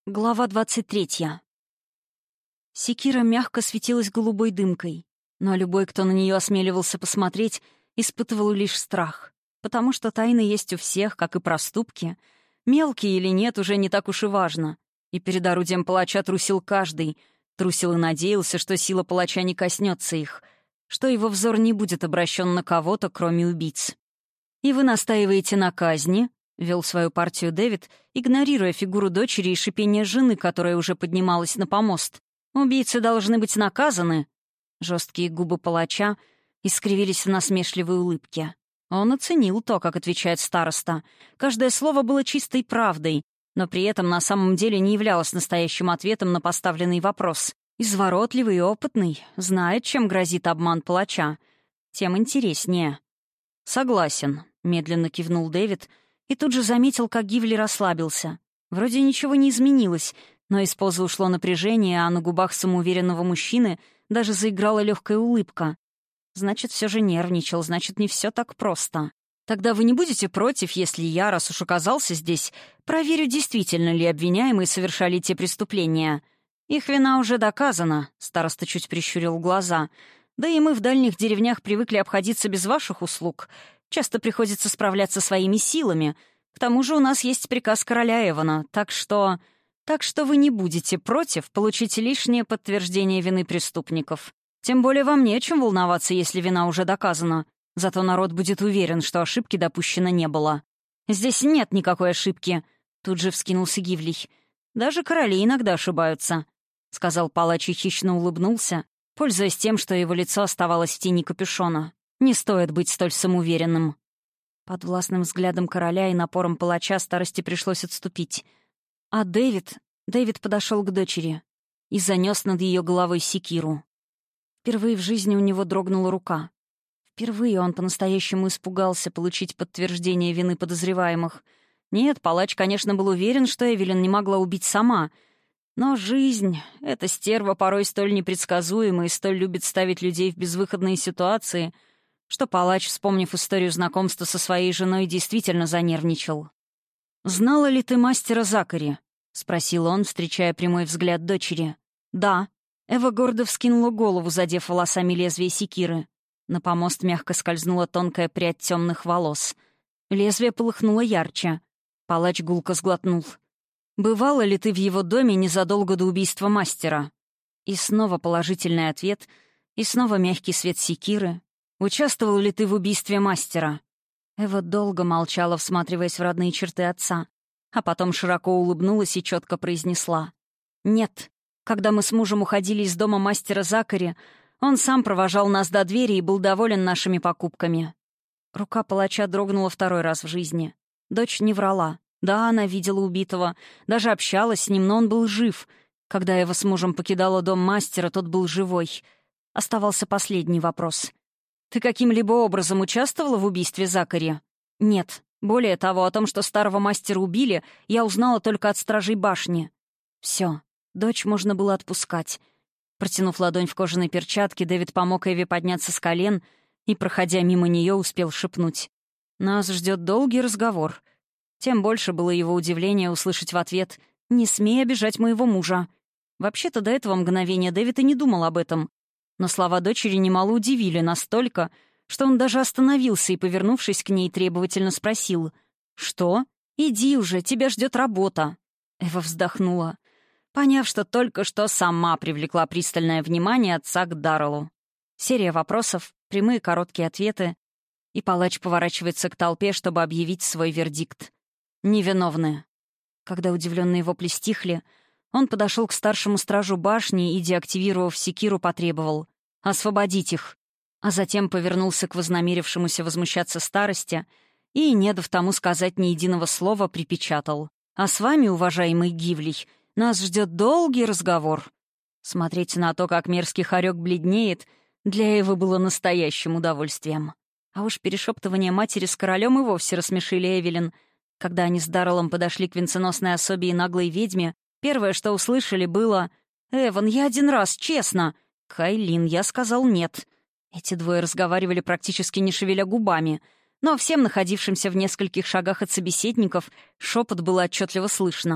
Глава 23. Секира мягко светилась голубой дымкой, но любой, кто на нее осмеливался посмотреть, испытывал лишь страх, потому что тайны есть у всех, как и проступки. Мелкие или нет, уже не так уж и важно. И перед орудием палача трусил каждый, трусил и надеялся, что сила палача не коснется их, что его взор не будет обращен на кого-то, кроме убийц. «И вы настаиваете на казни?» — вел свою партию Дэвид, игнорируя фигуру дочери и шипение жены, которая уже поднималась на помост. «Убийцы должны быть наказаны!» Жесткие губы палача искривились в насмешливой улыбке. Он оценил то, как отвечает староста. Каждое слово было чистой правдой, но при этом на самом деле не являлось настоящим ответом на поставленный вопрос. Изворотливый и опытный, знает, чем грозит обман палача. Тем интереснее. «Согласен», — медленно кивнул Дэвид, и тут же заметил, как Гивли расслабился. Вроде ничего не изменилось, но из позы ушло напряжение, а на губах самоуверенного мужчины даже заиграла легкая улыбка. Значит, все же нервничал, значит, не все так просто. «Тогда вы не будете против, если я, раз уж оказался здесь, проверю, действительно ли обвиняемые совершали те преступления? Их вина уже доказана», — староста чуть прищурил глаза. «Да и мы в дальних деревнях привыкли обходиться без ваших услуг. Часто приходится справляться своими силами. К тому же у нас есть приказ короля Эвана, так что вы не будете против получить лишнее подтверждение вины преступников. Тем более вам не о чем волноваться, если вина уже доказана. Зато народ будет уверен, что ошибки допущено не было». «Здесь нет никакой ошибки», — тут же вскинулся Гивлий. «Даже короли иногда ошибаются», — сказал палач и хищно улыбнулся, пользуясь тем, что его лицо оставалось в тени капюшона. «Не стоит быть столь самоуверенным». Под властным взглядом короля и напором палача старости пришлось отступить. А Дэвид подошел к дочери и занес над ее головой секиру. Впервые в жизни у него дрогнула рука. Впервые он по-настоящему испугался получить подтверждение вины подозреваемых. Нет, палач, конечно, был уверен, что Эвелин не могла убить сама. Но жизнь, эта стерва порой столь непредсказуема и столь любит ставить людей в безвыходные ситуации, что палач, вспомнив историю знакомства со своей женой, действительно занервничал. «Знала ли ты мастера Закари?» — спросил он, встречая прямой взгляд дочери. «Да». Эва гордо вскинула голову, задев волосами лезвие секиры. На помост мягко скользнула тонкая прядь темных волос. Лезвие полыхнуло ярче. Палач гулко сглотнул. «Бывала ли ты в его доме незадолго до убийства мастера?» И снова положительный ответ, и снова мягкий свет секиры. «Участвовал ли ты в убийстве мастера?» Эва долго молчала, всматриваясь в родные черты отца, а потом широко улыбнулась и четко произнесла. «Нет. Когда мы с мужем уходили из дома мастера Закари, он сам провожал нас до двери и был доволен нашими покупками». Рука палача дрогнула второй раз в жизни. Дочь не врала. Да, она видела убитого, даже общалась с ним, но он был жив. Когда Эва с мужем покидала дом мастера, тот был живой. Оставался последний вопрос. «Ты каким-либо образом участвовала в убийстве Закари?» «Нет. Более того, о том, что старого мастера убили, я узнала только от стражей башни». Все. Дочь можно было отпускать. Протянув ладонь в кожаной перчатке, Дэвид помог Эве подняться с колен и, проходя мимо нее, успел шепнуть. «Нас ждет долгий разговор». Тем больше было его удивление услышать в ответ «Не смей обижать моего мужа». Вообще-то до этого мгновения Дэвид и не думал об этом. Но слова дочери немало удивили настолько, что он даже остановился и, повернувшись к ней, требовательно спросил. «Что? Иди уже, тебя ждет работа». Эва вздохнула, поняв, что только что сама привлекла пристальное внимание отца к Дарреллу. Серия вопросов, прямые короткие ответы, и палач поворачивается к толпе, чтобы объявить свой вердикт. Невиновны. Когда удивленные вопли стихли, он подошел к старшему стражу башни и, деактивировав секиру, потребовал «Освободить их», а затем повернулся к вознамерившемуся возмущаться старости и, не дав тому сказать ни единого слова, припечатал «А с вами, уважаемый Гивлий, нас ждет долгий разговор». Смотреть на то, как мерзкий хорек бледнеет, для Эвы было настоящим удовольствием. А уж перешептывания матери с королем и вовсе рассмешили Эвелин. Когда они с Дарреллом подошли к венценосной особе и наглой ведьме, первое, что услышали, было «Эван, я один раз, честно!» «Кайлин, я сказал нет». Эти двое разговаривали практически не шевеля губами, но всем находившимся в нескольких шагах от собеседников шепот было отчетливо слышно.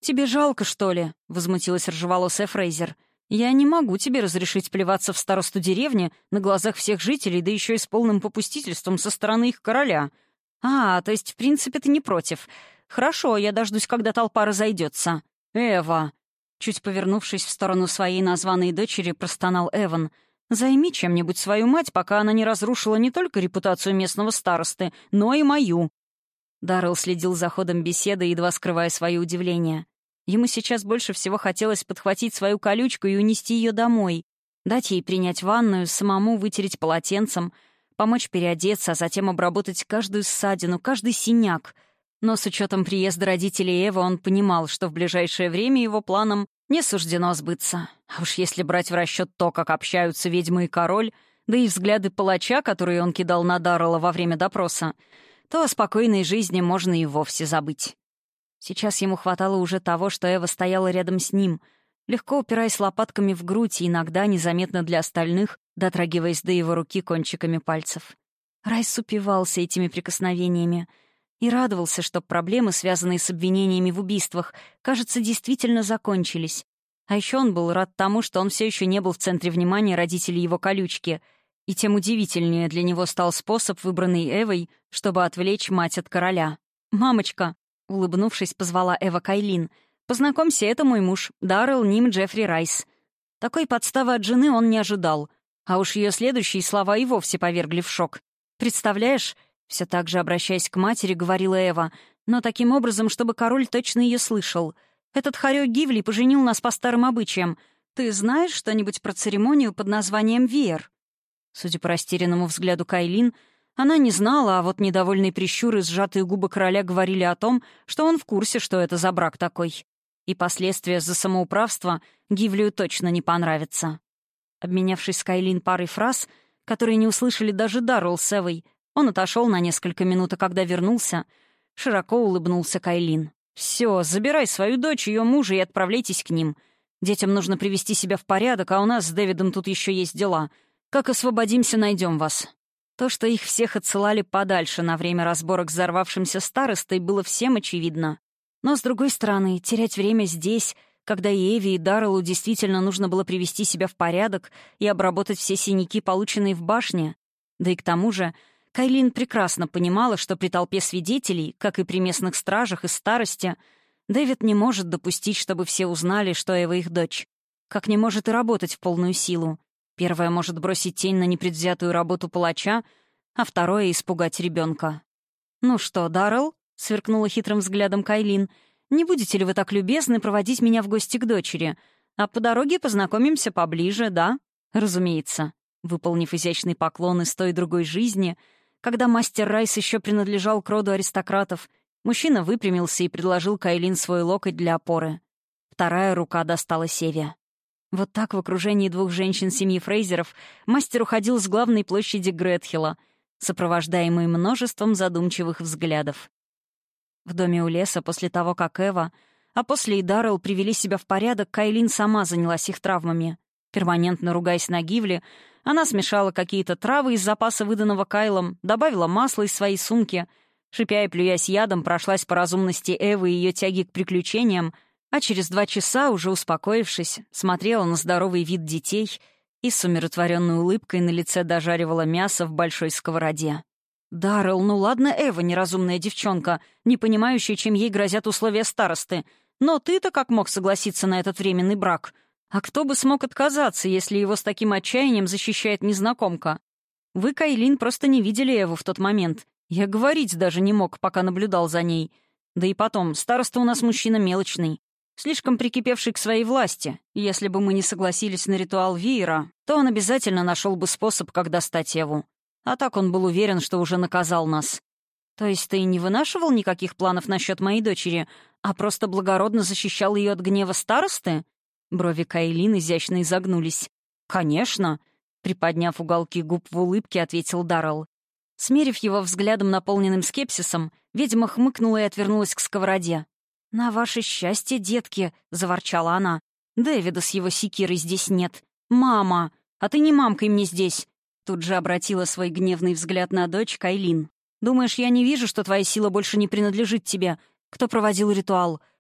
«Тебе жалко, что ли?» — возмутилась рыжеволосая Фрейзер. «Я не могу тебе разрешить плеваться в старосту деревни на глазах всех жителей, да еще и с полным попустительством со стороны их короля. А, то есть, в принципе, ты не против. Хорошо, я дождусь, когда толпа разойдется. Эва!» Чуть повернувшись в сторону своей названной дочери, простонал Эван. «Займи чем-нибудь свою мать, пока она не разрушила не только репутацию местного старосты, но и мою». Даррелл следил за ходом беседы, едва скрывая свое удивление. Ему сейчас больше всего хотелось подхватить свою колючку и унести ее домой, дать ей принять ванную, самому вытереть полотенцем, помочь переодеться, а затем обработать каждую ссадину, каждый синяк. Но с учетом приезда родителей Эвы он понимал, что в ближайшее время его планам не суждено сбыться. А уж если брать в расчет то, как общаются ведьма и король, да и взгляды палача, которые он кидал на Даррелла во время допроса, то о спокойной жизни можно и вовсе забыть. Сейчас ему хватало уже того, что Эва стояла рядом с ним, легко упираясь лопатками в грудь и иногда, незаметно для остальных, дотрагиваясь до его руки кончиками пальцев. Райс упивался этими прикосновениями и радовался, что проблемы, связанные с обвинениями в убийствах, кажется, действительно закончились. А еще он был рад тому, что он все еще не был в центре внимания родителей его колючки, и тем удивительнее для него стал способ, выбранный Эвой, чтобы отвлечь мать от короля. «Мамочка!» — улыбнувшись, позвала Эва Кайлин. «Познакомься, это мой муж, Даррелл Ним Джеффри Райс». Такой подставы от жены он не ожидал. А уж ее следующие слова и вовсе повергли в шок. «Представляешь?» — все так же, обращаясь к матери, говорила Эва, но таким образом, чтобы король точно ее слышал. «Этот хорек Гивли поженил нас по старым обычаям. Ты знаешь что-нибудь про церемонию под названием Веер?» Судя по растерянному взгляду Кайлин, она не знала, а вот недовольные прищуры и сжатые губы короля говорили о том, что он в курсе, что это за брак такой. И последствия за самоуправство Гивлию точно не понравятся. Обменявшись с Кайлин парой фраз, которые не услышали даже Даррелл с Эвой, он отошел на несколько минут, а когда вернулся, широко улыбнулся Кайлин. «Все, забирай свою дочь, ее мужа и отправляйтесь к ним. Детям нужно привести себя в порядок, а у нас с Дэвидом тут еще есть дела. Как освободимся, найдем вас». То, что их всех отсылали подальше на время разборок с взорвавшимся старостой, было всем очевидно. Но, с другой стороны, терять время здесь, когда и Эви, и Дарреллу действительно нужно было привести себя в порядок и обработать все синяки, полученные в башне. Да и к тому же, Кайлин прекрасно понимала, что при толпе свидетелей, как и при местных стражах и старости, Дэвид не может допустить, чтобы все узнали, что Эва их дочь. Как не может и работать в полную силу. Первое может бросить тень на непредвзятую работу палача, а второе — испугать ребенка. «Ну что, Даррелл?» — сверкнула хитрым взглядом Кайлин. «Не будете ли вы так любезны проводить меня в гости к дочери? А по дороге познакомимся поближе, да?» «Разумеется». Выполнив изящный поклон из той другой жизни, когда мастер Райс еще принадлежал к роду аристократов, мужчина выпрямился и предложил Кайлин свой локоть для опоры. Вторая рука достала Севе. Вот так в окружении двух женщин семьи Фрейзеров мастер уходил с главной площади Гретхилла, сопровождаемый множеством задумчивых взглядов. В доме у леса после того, как Эва, а после и Даррелл привели себя в порядок, Кайлин сама занялась их травмами. Перманентно ругаясь на Гивли, она смешала какие-то травы из запаса, выданного Кайлом, добавила масло из своей сумки, шипя и плюясь ядом, прошлась по разумности Эвы и ее тяги к приключениям, а через 2 часа, уже успокоившись, смотрела на здоровый вид детей и с умиротворенной улыбкой на лице дожаривала мясо в большой сковороде. «Даррелл, ну ладно, Эва, неразумная девчонка, не понимающая, чем ей грозят условия старосты. Но ты-то как мог согласиться на этот временный брак? А кто бы смог отказаться, если его с таким отчаянием защищает незнакомка? Вы, Кайлин, просто не видели Эву в тот момент. Я говорить даже не мог, пока наблюдал за ней. Да и потом, староста у нас мужчина мелочный. Слишком прикипевший к своей власти. Если бы мы не согласились на ритуал Виера, то он обязательно нашел бы способ, как достать Еву. А так он был уверен, что уже наказал нас. То есть ты не вынашивал никаких планов насчет моей дочери, а просто благородно защищал ее от гнева старосты? Брови Кайлин изящно изогнулись. «Конечно», — приподняв уголки губ в улыбке, ответил Даррелл. Смерив его взглядом, наполненным скепсисом, ведьма хмыкнула и отвернулась к сковороде. «На ваше счастье, детки», — заворчала она. «Дэвида с его секирой здесь нет. Мама! А ты не мамкой мне здесь!» Тут же обратила свой гневный взгляд на дочь Кайлин. «Думаешь, я не вижу, что твоя сила больше не принадлежит тебе? Кто проводил ритуал?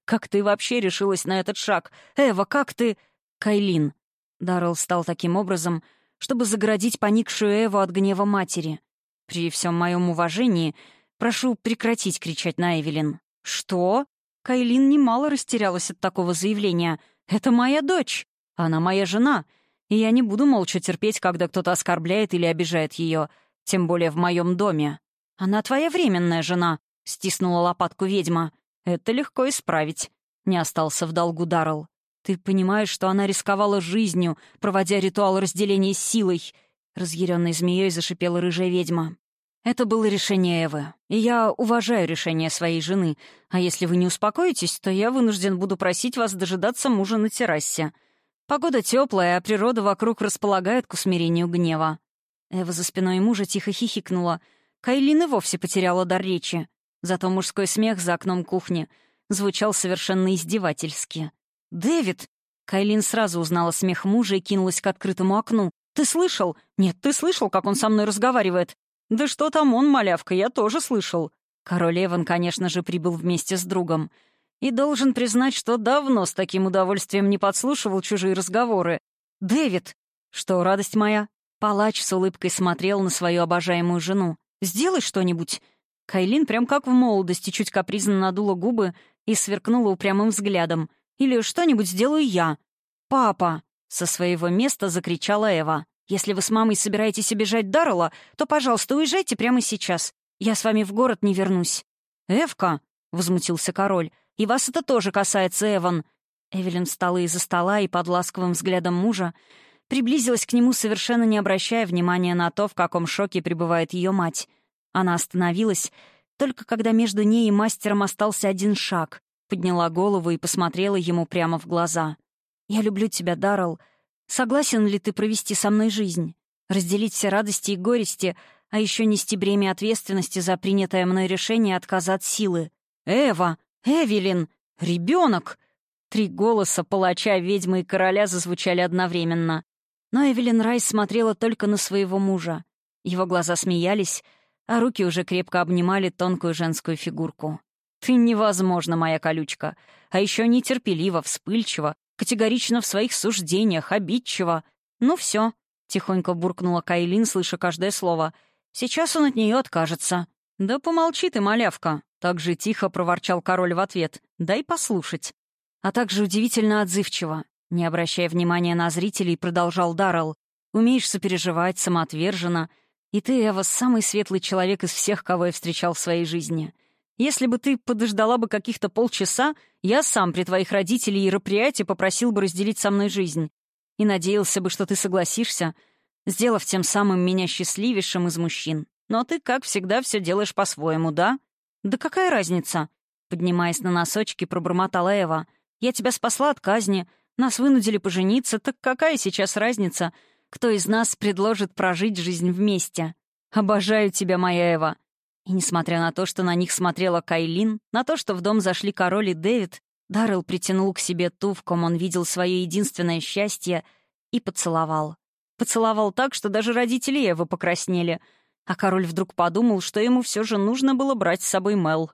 Как ты вообще решилась на этот шаг? Эва, как ты...» «Кайлин». Даррелл стал таким образом, чтобы загородить поникшую Эву от гнева матери. «При всем моем уважении прошу прекратить кричать на Эвелин». «Что?» Кайлин немало растерялась от такого заявления. «Это моя дочь. Она моя жена. И я не буду молча терпеть, когда кто-то оскорбляет или обижает ее, тем более в моем доме». «Она твоя временная жена», — стиснула лопатку ведьма. «Это легко исправить», — не остался в долгу Даррелл. «Ты понимаешь, что она рисковала жизнью, проводя ритуал разделения силой?» Разъяренной змеей зашипела рыжая ведьма. «Это было решение Эвы, и я уважаю решение своей жены. А если вы не успокоитесь, то я вынужден буду просить вас дожидаться мужа на террасе. Погода теплая, а природа вокруг располагает к усмирению гнева». Эва за спиной мужа тихо хихикнула. Кайлин и вовсе потеряла дар речи. Зато мужской смех за окном кухни звучал совершенно издевательски. «Дэвид!» Кайлин сразу узнала смех мужа и кинулась к открытому окну. «Ты слышал? Нет, ты слышал, как он со мной разговаривает?» «Да что там он, малявка, я тоже слышал». Король Эван, конечно же, прибыл вместе с другом. И должен признать, что давно с таким удовольствием не подслушивал чужие разговоры. «Дэвид!» «Что, радость моя?» Палач с улыбкой смотрел на свою обожаемую жену. «Сделай что-нибудь!» Кайлин прям как в молодости чуть капризно надула губы и сверкнула упрямым взглядом. «Или что-нибудь сделаю я». «Папа!» — со своего места закричала Эва. «Если вы с мамой собираетесь обижать Даррелла, то, пожалуйста, уезжайте прямо сейчас. Я с вами в город не вернусь». «Эвка!» — возмутился король. «И вас это тоже касается, Эван». Эвелин встала из-за стола и под ласковым взглядом мужа приблизилась к нему, совершенно не обращая внимания на то, в каком шоке пребывает ее мать. Она остановилась, только когда между ней и мастером остался один шаг, подняла голову и посмотрела ему прямо в глаза. «Я люблю тебя, Даррелл. Согласен ли ты провести со мной жизнь? Разделить все радости и горести, а еще нести бремя ответственности за принятое мной решение отказа от силы? Эва! Эвелин! Ребенок!» 3 голоса палача, ведьмы и короля зазвучали одновременно. Но Эвелин Райс смотрела только на своего мужа. Его глаза смеялись, а руки уже крепко обнимали тонкую женскую фигурку. «Ты невозможна, моя колючка. А еще нетерпелива, вспыльчива, категорично в своих суждениях, обидчива. Ну все, тихонько буркнула Кайлин, слыша каждое слово. «Сейчас он от нее откажется». «Да помолчи ты, малявка», — так же тихо проворчал король в ответ. «Дай послушать». А также удивительно отзывчиво. Не обращая внимания на зрителей, продолжал Даррелл. «Умеешь сопереживать, самоотверженно. И ты, Эва, самый светлый человек из всех, кого я встречал в своей жизни. Если бы ты подождала бы каких-то полчаса, я сам при твоих родителях и Раприате попросил бы разделить со мной жизнь. И надеялся бы, что ты согласишься, сделав тем самым меня счастливейшим из мужчин. Но ты, как всегда, все делаешь по-своему, да?» «Да какая разница?» Поднимаясь на носочки, пробормотала Эва. «Я тебя спасла от казни, нас вынудили пожениться, так какая сейчас разница, кто из нас предложит прожить жизнь вместе? Обожаю тебя, моя Эва». И несмотря на то, что на них смотрела Кайлин, на то, что в дом зашли король и Дэвид, Даррелл притянул к себе ту, в ком он видел свое единственное счастье, и поцеловал. Поцеловал так, что даже родители Эвы покраснели, а король вдруг подумал, что ему все же нужно было брать с собой Мел.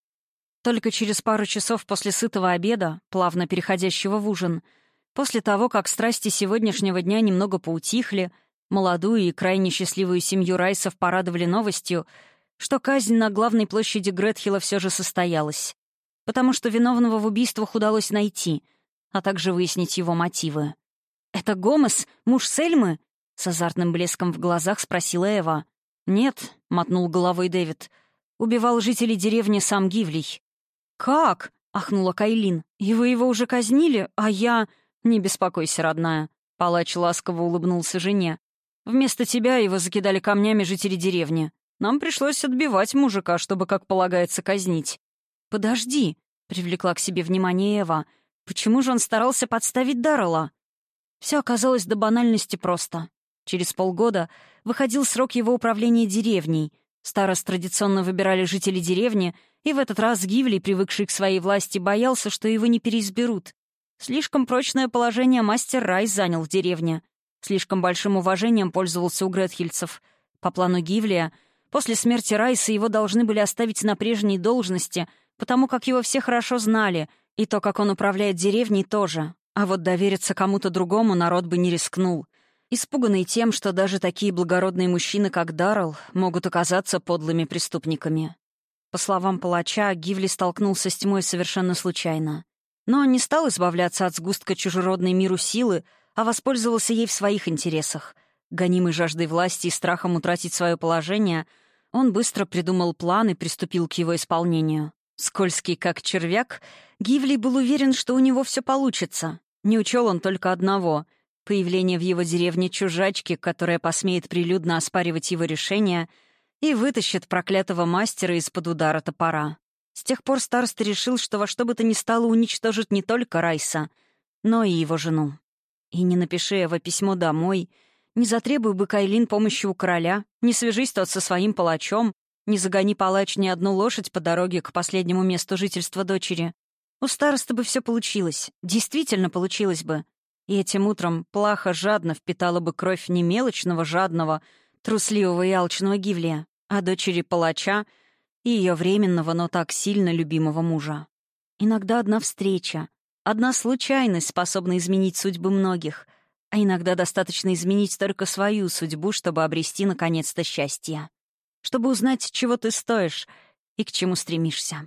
Только через пару часов после сытого обеда, плавно переходящего в ужин, после того, как страсти сегодняшнего дня немного поутихли, молодую и крайне счастливую семью Райсов порадовали новостью, что казнь на главной площади Гретхилла все же состоялась, потому что виновного в убийствах удалось найти, а также выяснить его мотивы. «Это Гомес, муж Сельмы?» — с азартным блеском в глазах спросила Эва. «Нет», — мотнул головой Дэвид, — «убивал жителей деревни сам Гивлий». «Как?» — ахнула Кайлин. «И вы его уже казнили, а я...» «Не беспокойся, родная», — палач ласково улыбнулся жене. «Вместо тебя его закидали камнями жители деревни. Нам пришлось отбивать мужика, чтобы, как полагается, казнить». «Подожди», — привлекла к себе внимание Эва. «Почему же он старался подставить Даррелла?» Все оказалось до банальности просто. Через полгода выходил срок его управления деревней. Старост традиционно выбирали жители деревни, и в этот раз Гивлий, привыкший к своей власти, боялся, что его не переизберут. Слишком прочное положение мастер Райс занял в деревне. Слишком большим уважением пользовался у гретхильцев. По плану Гивлия, после смерти Райса его должны были оставить на прежней должности, потому как его все хорошо знали, И то, как он управляет деревней, тоже. А вот довериться кому-то другому народ бы не рискнул. Испуганный тем, что даже такие благородные мужчины, как Даррелл, могут оказаться подлыми преступниками. По словам палача, Гивли столкнулся с тьмой совершенно случайно. Но он не стал избавляться от сгустка чужеродной миру силы, а воспользовался ей в своих интересах. Гонимый жаждой власти и страхом утратить свое положение, он быстро придумал план и приступил к его исполнению. Скользкий как червяк, Гивли был уверен, что у него все получится. Не учел он только одного — появление в его деревне чужачки, которая посмеет прилюдно оспаривать его решение и вытащит проклятого мастера из-под удара топора. С тех пор староста решил, что во что бы то ни стало уничтожит не только Райса, но и его жену. И не напиши Эва письмо домой, не затребуй бы Кайлин помощи у короля, не свяжись тот со своим палачом, не загони палач ни одну лошадь по дороге к последнему месту жительства дочери. У старосты бы все получилось, действительно получилось бы. И этим утром Плаха жадно впитала бы кровь не мелочного, жадного, трусливого и алчного Гивлия, а дочери палача и ее временного, но так сильно любимого мужа. Иногда одна встреча, одна случайность способна изменить судьбы многих, а иногда достаточно изменить только свою судьбу, чтобы обрести, наконец-то, счастье. Чтобы узнать, чего ты стоишь и к чему стремишься.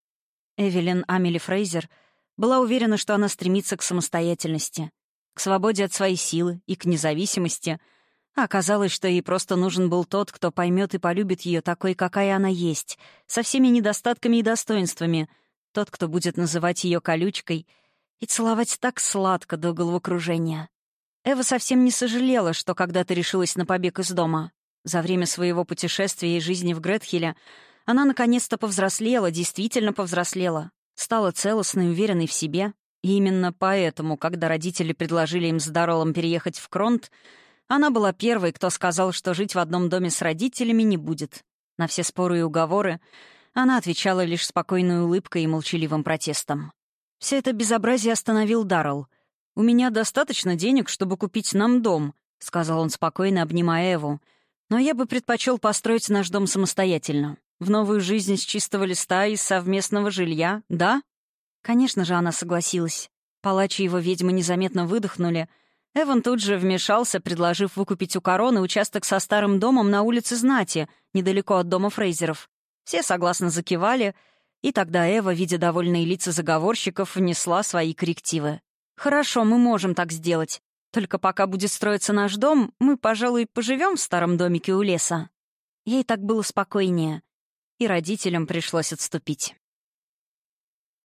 Эвелин Амели Фрейзер была уверена, что она стремится к самостоятельности, к свободе от своей силы и к независимости, а оказалось, что ей просто нужен был тот, кто поймет и полюбит ее такой, какая она есть, со всеми недостатками и достоинствами, тот, кто будет называть ее колючкой и целовать так сладко до головокружения. Эва совсем не сожалела, что когда-то решилась на побег из дома. За время своего путешествия и жизни в Гретхеле она наконец-то повзрослела, действительно повзрослела, стала целостной и уверенной в себе. И именно поэтому, когда родители предложили им с Дарреллом переехать в Кронт, она была первой, кто сказал, что жить в одном доме с родителями не будет. На все споры и уговоры она отвечала лишь спокойной улыбкой и молчаливым протестом. Все это безобразие остановил Даррелл. «У меня достаточно денег, чтобы купить нам дом», — сказал он спокойно, обнимая Эву. «Но я бы предпочел построить наш дом самостоятельно. В новую жизнь с чистого листа из совместного жилья, да?» Конечно же, она согласилась. Палач и его ведьмы незаметно выдохнули. Эван тут же вмешался, предложив выкупить у короны участок со старым домом на улице Знати, недалеко от дома Фрейзеров. Все согласно закивали, и тогда Эва, видя довольные лица заговорщиков, внесла свои коррективы. «Хорошо, мы можем так сделать. Только пока будет строиться наш дом, мы, пожалуй, поживем в старом домике у леса». Ей так было спокойнее, и родителям пришлось отступить.